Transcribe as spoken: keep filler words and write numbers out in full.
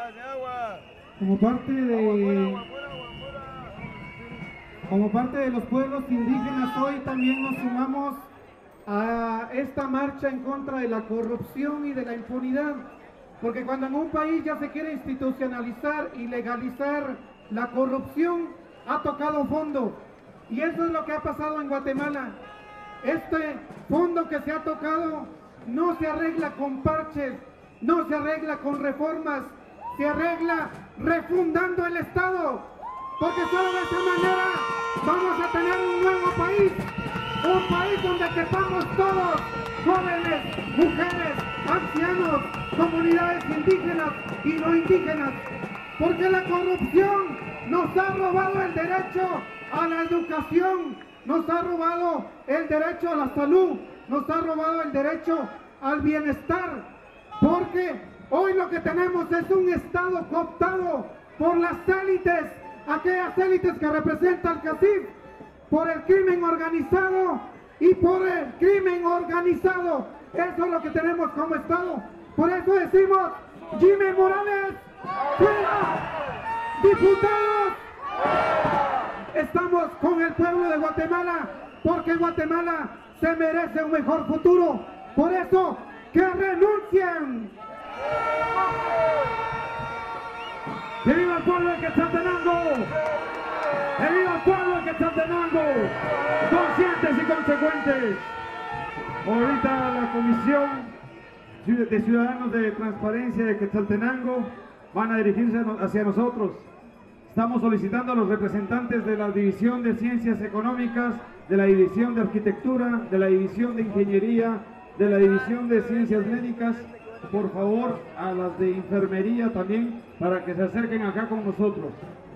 Como parte de como parte de los pueblos indígenas, hoy también nos sumamos a esta marcha en contra de la corrupción y de la impunidad, porque cuando en un país ya se quiere institucionalizar y legalizar la corrupción, ha tocado fondo, y eso es lo que ha pasado en Guatemala. Este fondo que se ha tocado no se arregla con parches, no se arregla con reformas, se arregla refundando el Estado, porque solo de esa manera vamos a tener un nuevo país, un país donde quepamos todos, jóvenes, mujeres, ancianos, comunidades indígenas y no indígenas, porque la corrupción nos ha robado el derecho a la educación, nos ha robado el derecho a la salud, nos ha robado el derecho al bienestar, porque hoy lo que tenemos es un Estado cooptado por las élites, aquellas élites que representa el CACIF, por el crimen organizado y por el crimen organizado. Eso es lo que tenemos como Estado. Por eso decimos, Jimmy Morales, fuera, diputados. Estamos con el pueblo de Guatemala, porque Guatemala se merece un mejor futuro. Por eso, que renuncien. ¡Que viva el pueblo de Quetzaltenango! ¡Que viva el pueblo de Quetzaltenango! Conscientes y consecuentes. Ahorita la Comisión de Ciudadanos de Transparencia de Quetzaltenango van a dirigirse hacia nosotros. Estamos solicitando a los representantes de la División de Ciencias Económicas, de la División de Arquitectura, de la División de Ingeniería, de la División de Ciencias Médicas, por favor, a las de Enfermería también, para que se acerquen acá con nosotros.